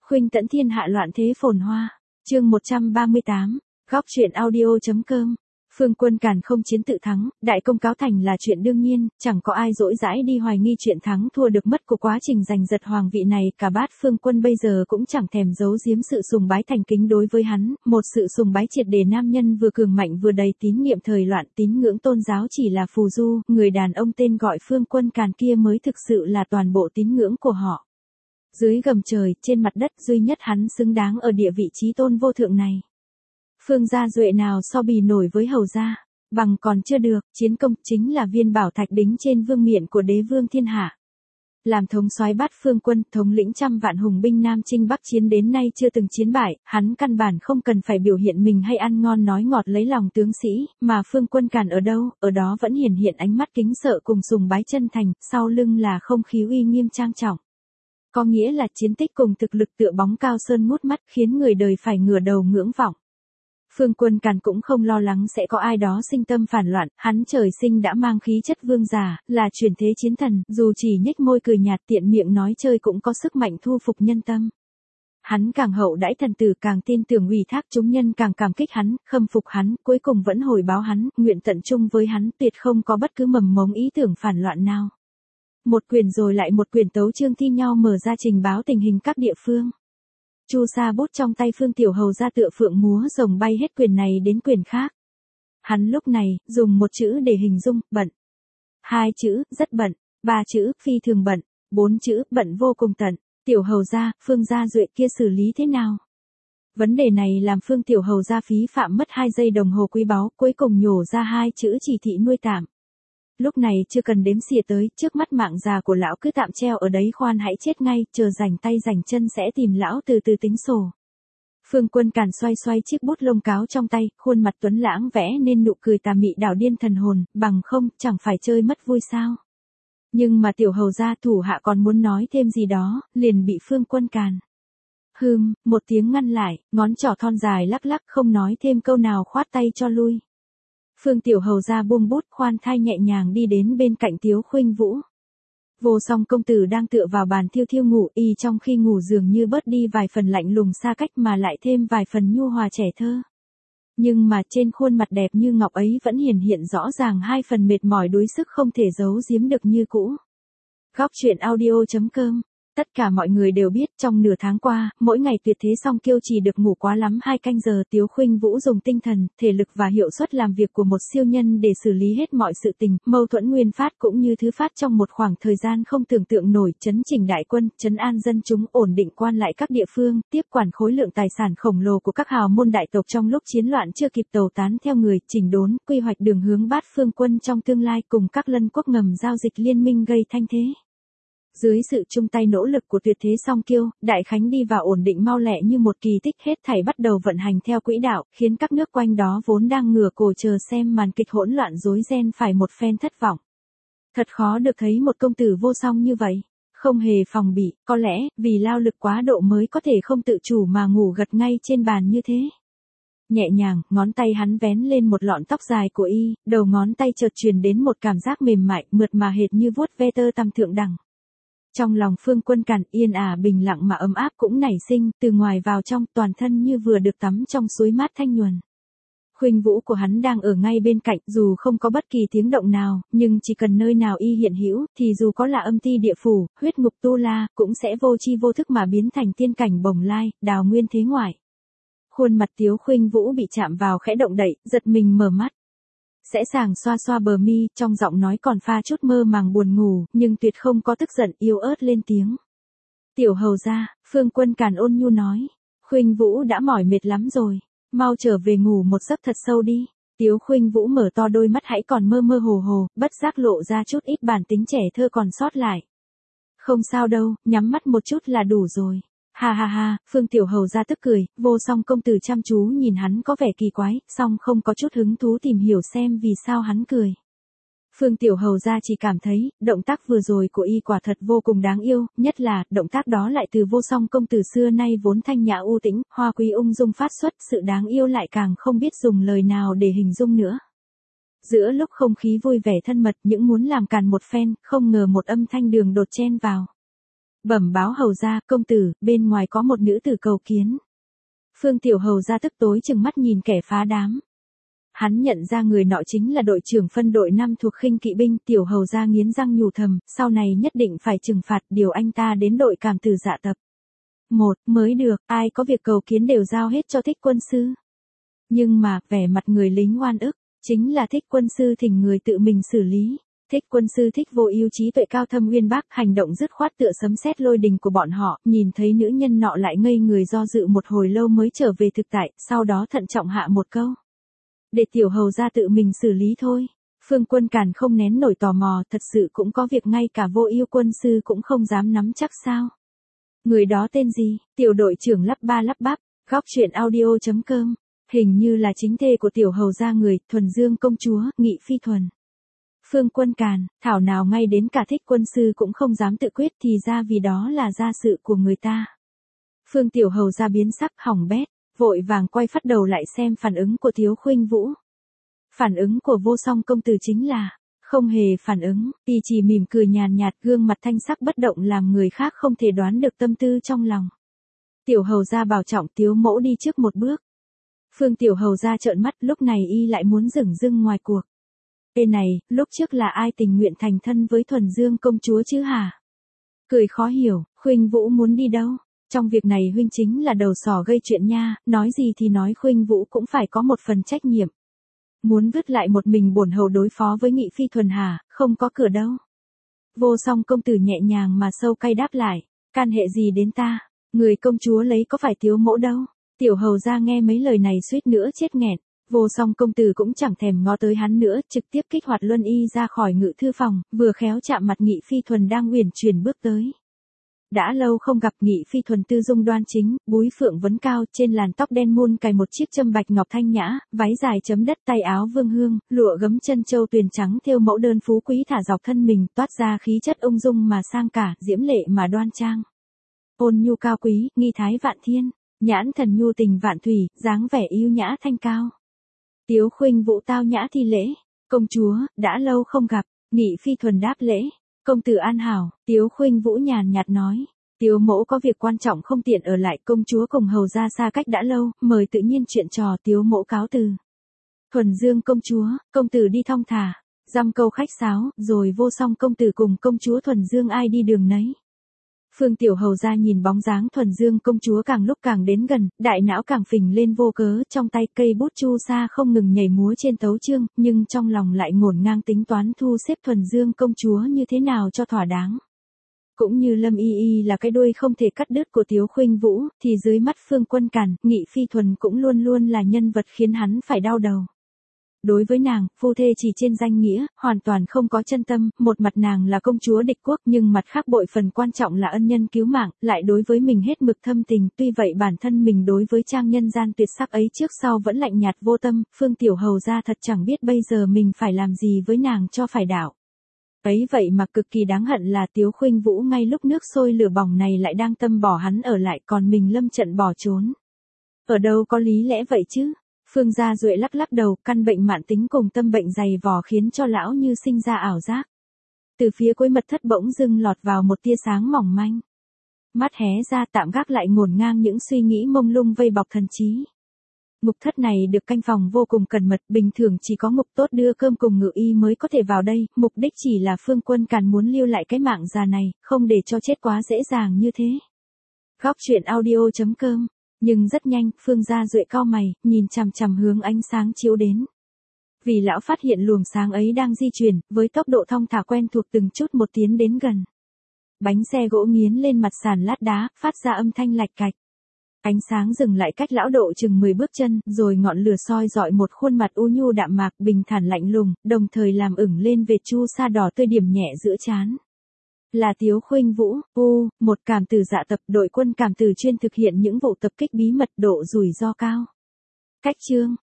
Khuynh tẫn thiên hạ loạn thế phồn hoa. Chương 138. Góc truyện audio.com. Phương Quân Càn không chiến tự thắng, đại công cáo thành là chuyện đương nhiên, chẳng có ai dỗi dãi đi hoài nghi chuyện thắng thua được mất của quá trình giành giật hoàng vị này. Cả bát Phương Quân bây giờ cũng chẳng thèm giấu giếm sự sùng bái thành kính đối với hắn, một sự sùng bái triệt để. Nam nhân vừa cường mạnh vừa đầy tín nhiệm thời loạn, tín ngưỡng tôn giáo chỉ là phù du, người đàn ông tên gọi Phương Quân Càn kia mới thực sự là toàn bộ tín ngưỡng của họ. Dưới gầm trời, trên mặt đất, duy nhất hắn xứng đáng ở địa vị chí tôn vô thượng này. Phương gia duệ nào so bì nổi với hầu gia, bằng còn chưa được, chiến công chính là viên bảo thạch đính trên vương miện của đế vương thiên hạ. Làm thống soái bát phương quân, thống lĩnh trăm vạn hùng binh Nam Chinh Bắc chiến đến nay chưa từng chiến bại, hắn căn bản không cần phải biểu hiện mình hay ăn ngon nói ngọt lấy lòng tướng sĩ, mà Phương Quân Càn ở đâu, ở đó vẫn hiển hiện ánh mắt kính sợ cùng sùng bái chân thành, sau lưng là không khí uy nghiêm trang trọng. Có nghĩa là chiến tích cùng thực lực tựa bóng cao sơn ngút mắt khiến người đời phải ngửa đầu ngưỡng vọng. Phương Quân Càn cũng không lo lắng sẽ có ai đó sinh tâm phản loạn, hắn trời sinh đã mang khí chất vương giả, là chuyển thế chiến thần, dù chỉ nhếch môi cười nhạt tiện miệng nói chơi cũng có sức mạnh thu phục nhân tâm. Hắn càng hậu đãi thần tử càng tin tưởng ủy thác chúng nhân càng cảm kích hắn, khâm phục hắn, cuối cùng vẫn hồi báo hắn, nguyện tận trung với hắn, tuyệt không có bất cứ mầm mống ý tưởng phản loạn nào. Một quyển rồi lại một quyển tấu chương thi nhau mở ra trình báo tình hình các địa phương. Chu sa bút trong tay Phương Tiểu Hầu ra tựa phượng múa rồng bay hết quyển này đến quyển khác. Hắn lúc này, dùng một chữ để hình dung, bận. 2 chữ, rất bận. 3 chữ, phi thường bận. 4 chữ, bận vô cùng tận. Tiểu Hầu ra, Phương gia duệ kia xử lý thế nào? Vấn đề này làm Phương Tiểu Hầu ra phí phạm mất 2 giây đồng hồ quý báu, cuối cùng nhổ ra 2 chữ chỉ thị nuôi tạm. Lúc này chưa cần đếm xỉa tới, trước mắt mạng già của lão cứ tạm treo ở đấy, khoan hãy chết ngay, chờ rảnh tay rảnh chân sẽ tìm lão từ từ tính sổ. Phương Quân Càn xoay xoay chiếc bút lông cáo trong tay, khuôn mặt tuấn lãng vẽ nên nụ cười tà mị đảo điên thần hồn, bằng không, chẳng phải chơi mất vui sao. Nhưng mà Tiểu Hầu gia thủ hạ còn muốn nói thêm gì đó, liền bị Phương Quân Càn. Một tiếng ngăn lại, ngón trỏ thon dài lắc lắc không nói thêm câu nào khoát tay cho lui. Phương Tiểu Hầu ra buông bút khoan thai nhẹ nhàng đi đến bên cạnh Tiếu Khuynh Vũ. Vô Song công tử đang tựa vào bàn thiêu thiêu ngủ, y trong khi ngủ dường như bớt đi vài phần lạnh lùng xa cách mà lại thêm vài phần nhu hòa trẻ thơ. Nhưng mà trên khuôn mặt đẹp như ngọc ấy vẫn hiển hiện rõ ràng 2 phần mệt mỏi đuối sức không thể giấu giếm được như cũ. Góc truyện audio.com. Tất cả mọi người đều biết trong nửa tháng qua, mỗi ngày tuyệt thế song kiêu chỉ được ngủ quá lắm 2 canh giờ. Tiếu Khuynh Vũ dùng tinh thần, thể lực và hiệu suất làm việc của một siêu nhân để xử lý hết mọi sự tình, mâu thuẫn nguyên phát cũng như thứ phát trong một khoảng thời gian không tưởng tượng nổi, chấn chỉnh đại quân, trấn an dân chúng, ổn định quan lại các địa phương, tiếp quản khối lượng tài sản khổng lồ của các hào môn đại tộc trong lúc chiến loạn chưa kịp tẩu tán theo người, chỉnh đốn, quy hoạch đường hướng bát phương quân trong tương lai cùng các lân quốc ngầm giao dịch liên minh gây thanh thế. Dưới sự chung tay nỗ lực của tuyệt thế song kiêu, Đại Khánh đi vào ổn định mau lẹ như một kỳ tích, hết thảy bắt đầu vận hành theo quỹ đạo, khiến các nước quanh đó vốn đang ngửa cổ chờ xem màn kịch hỗn loạn rối ren phải một phen thất vọng. Thật khó được thấy một công tử vô song như vậy, không hề phòng bị, có lẽ vì lao lực quá độ mới có thể không tự chủ mà ngủ gật ngay trên bàn như thế. Nhẹ nhàng, ngón tay hắn vén lên một lọn tóc dài của y, đầu ngón tay chợt truyền đến một cảm giác mềm mại, mượt mà hệt như vuốt ve tơ tằm thượng đẳng. Trong lòng Phương Quân Càn yên ả bình lặng mà ấm áp cũng nảy sinh, từ ngoài vào trong, toàn thân như vừa được tắm trong suối mát thanh nhuần. Khuynh Vũ của hắn đang ở ngay bên cạnh, dù không có bất kỳ tiếng động nào, nhưng chỉ cần nơi nào y hiện hữu, thì dù có là âm ti địa phủ, huyết ngục tu la, cũng sẽ vô chi vô thức mà biến thành tiên cảnh bồng lai, đào nguyên thế ngoại. Khuôn mặt Tiếu Khuynh Vũ bị chạm vào khẽ động đậy, giật mình mở mắt. Sẽ sàng xoa xoa bờ mi, trong giọng nói còn pha chút mơ màng buồn ngủ, nhưng tuyệt không có tức giận, yếu ớt lên tiếng. Tiểu Hầu ra, Phương Quân Càn ôn nhu nói. Khuynh Vũ đã mỏi mệt lắm rồi, mau trở về ngủ một giấc thật sâu đi. Tiếu Khuynh Vũ mở to đôi mắt hãy còn mơ mơ hồ hồ, bất giác lộ ra chút ít bản tính trẻ thơ còn sót lại. Không sao đâu, nhắm mắt một chút là đủ rồi. Ha ha ha, Phương Tiểu Hầu ra tức cười, Vô Song công tử chăm chú nhìn hắn có vẻ kỳ quái, song không có chút hứng thú tìm hiểu xem vì sao hắn cười. Phương Tiểu Hầu ra chỉ cảm thấy, động tác vừa rồi của y quả thật vô cùng đáng yêu, nhất là, động tác đó lại từ Vô Song công tử xưa nay vốn thanh nhã u tĩnh, hoa quý ung dung phát xuất, sự đáng yêu lại càng không biết dùng lời nào để hình dung nữa. Giữa lúc không khí vui vẻ thân mật, những muốn làm càn một phen, không ngờ một âm thanh đường đột chen vào. Bẩm báo hầu gia, công tử, bên ngoài có một nữ tử cầu kiến. Phương Tiểu hầu gia tức tối chừng mắt nhìn kẻ phá đám. Hắn nhận ra người nọ chính là đội trưởng phân đội 5 thuộc khinh kỵ binh. Tiểu hầu gia nghiến răng nhủ thầm, sau này nhất định phải trừng phạt, điều anh ta đến đội cảm tử dạ tập. Mới được, ai có việc cầu kiến đều giao hết cho Thích quân sư. Nhưng mà, vẻ mặt người lính oan ức, chính là Thích quân sư thỉnh người tự mình xử lý. Thích quân sư Thích Vô Ưu trí tuệ cao thâm uyên bác, hành động dứt khoát tựa sấm sét lôi đình của bọn họ, nhìn thấy nữ nhân nọ lại ngây người do dự một hồi lâu mới trở về thực tại, sau đó thận trọng hạ một câu. Để tiểu hầu gia tự mình xử lý thôi. Phương Quân Càn không nén nổi tò mò, thật sự cũng có việc ngay cả Vô Ưu quân sư cũng không dám nắm chắc sao. Người đó tên gì? Tiểu đội trưởng lắp ba lắp bắp, góc truyện audio.com. Hình như là chính thê của tiểu hầu gia người, Thuần Dương công chúa, Nghị Phi Thuần. Phương Quân Càn, thảo nào ngay đến cả Thích quân sư cũng không dám tự quyết, thì ra vì đó là gia sự của người ta. Phương tiểu hầu gia biến sắc hỏng bét, vội vàng quay phát đầu lại xem phản ứng của Thiếu Khuynh Vũ. Phản ứng của Vô Song công tử chính là không hề phản ứng, y chỉ mỉm cười nhàn nhạt, gương mặt thanh sắc bất động làm người khác không thể đoán được tâm tư trong lòng. Tiểu hầu gia bảo trọng Tiếu mẫu đi trước một bước. Phương tiểu hầu gia trợn mắt, lúc này y lại muốn dửng dưng ngoài cuộc. Ê này, lúc trước là ai tình nguyện thành thân với Thuần Dương công chúa chứ hả? Cười khó hiểu, Khuynh Vũ muốn đi đâu? Trong việc này huynh chính là đầu sỏ gây chuyện nha, nói gì thì nói Khuynh Vũ cũng phải có một phần trách nhiệm. Muốn vứt lại một mình bổn hầu đối phó với Nghị Phi Thuần hả, không có cửa đâu. Vô Song công tử nhẹ nhàng mà sâu cay đáp lại, can hệ gì đến ta, người công chúa lấy có phải Tiếu mẫu đâu. Tiểu hầu gia nghe mấy lời này suýt nữa chết nghẹn. Vô Song công tử cũng chẳng thèm ngó tới hắn nữa, trực tiếp kích hoạt luân y ra khỏi ngự thư phòng, vừa khéo chạm mặt Nghị Phi Thuần đang uyển chuyển bước tới. Đã lâu không gặp, Nghị Phi Thuần tư dung đoan chính, búi phượng vấn cao, trên làn tóc đen muôn cài một chiếc châm bạch ngọc thanh nhã, váy dài chấm đất, tay áo vương hương, lụa gấm chân châu tuyền trắng thêu mẫu đơn phú quý thả dọc thân mình, toát ra khí chất ung dung mà sang cả, diễm lệ mà đoan trang. Ôn nhu cao quý, nghi thái vạn thiên, nhãn thần nhu tình vạn thủy, dáng vẻ yêu nhã thanh cao. Tiếu Khuynh Vũ tao nhã thi lễ, công chúa, đã lâu không gặp. Nghị Phi Thuần đáp lễ, công tử an hảo. Tiếu Khuynh Vũ nhàn nhạt nói, Tiếu mẫu có việc quan trọng không tiện ở lại, công chúa cùng hầu gia xa cách đã lâu, mời tự nhiên chuyện trò. Tiếu mẫu cáo từ. Thuần Dương công chúa, công tử đi thong thả. Dăm câu khách sáo, rồi Vô Song công tử cùng công chúa Thuần Dương ai đi đường nấy. Phương tiểu hầu gia nhìn bóng dáng Thuần Dương công chúa càng lúc càng đến gần, đại não càng phình lên vô cớ, trong tay cây bút chu sa không ngừng nhảy múa trên tấu chương, nhưng trong lòng lại ngổn ngang tính toán thu xếp Thuần Dương công chúa như thế nào cho thỏa đáng. Cũng như Lâm Y Y là cái đuôi không thể cắt đứt của Tiếu Khuynh Vũ, thì dưới mắt Phương Quân Càn, Nghị Phi Thuần cũng luôn luôn là nhân vật khiến hắn phải đau đầu. Đối với nàng, phu thê chỉ trên danh nghĩa, hoàn toàn không có chân tâm, một mặt nàng là công chúa địch quốc nhưng mặt khác bội phần quan trọng là ân nhân cứu mạng, lại đối với mình hết mực thâm tình, tuy vậy bản thân mình đối với trang nhân gian tuyệt sắc ấy trước sau vẫn lạnh nhạt vô tâm, Phương tiểu hầu gia thật chẳng biết bây giờ mình phải làm gì với nàng cho phải đạo. Ấy vậy mà cực kỳ đáng hận là Tiếu Khuynh Vũ ngay lúc nước sôi lửa bỏng này lại đang tâm bỏ hắn ở lại, còn mình lâm trận bỏ trốn. Ở đâu có lý lẽ vậy chứ? Phương Gia Duệ lắc lắc đầu, căn bệnh mạn tính cùng tâm bệnh dày vò khiến cho lão như sinh ra ảo giác. Từ phía cuối mật thất bỗng dưng lọt vào một tia sáng mỏng manh. Mắt hé ra tạm gác lại ngổn ngang những suy nghĩ mông lung vây bọc thần trí. Ngục thất này được canh phòng vô cùng cẩn mật, bình thường chỉ có ngục tốt đưa cơm cùng ngự y mới có thể vào đây, mục đích chỉ là Phương Quân Càn muốn lưu lại cái mạng già này, không để cho chết quá dễ dàng như thế. Góc truyện audio.com. Nhưng rất nhanh, Phương Gia Duệ cau mày, nhìn chằm chằm hướng ánh sáng chiếu đến. Vì lão phát hiện luồng sáng ấy đang di chuyển, với tốc độ thong thả quen thuộc từng chút một tiến đến gần. Bánh xe gỗ nghiến lên mặt sàn lát đá, phát ra âm thanh lạch cạch. Ánh sáng dừng lại cách lão độ chừng 10 bước chân, rồi ngọn lửa soi rọi một khuôn mặt u nhu đạm mạc, bình thản lạnh lùng, đồng thời làm ửng lên vệt chu sa đỏ tươi điểm nhẹ giữa trán. Là Tiếu Khuynh Vũ, một cảm tử dạ tập, đội quân cảm tử chuyên thực hiện những vụ tập kích bí mật, độ rủi ro cao. Cách chương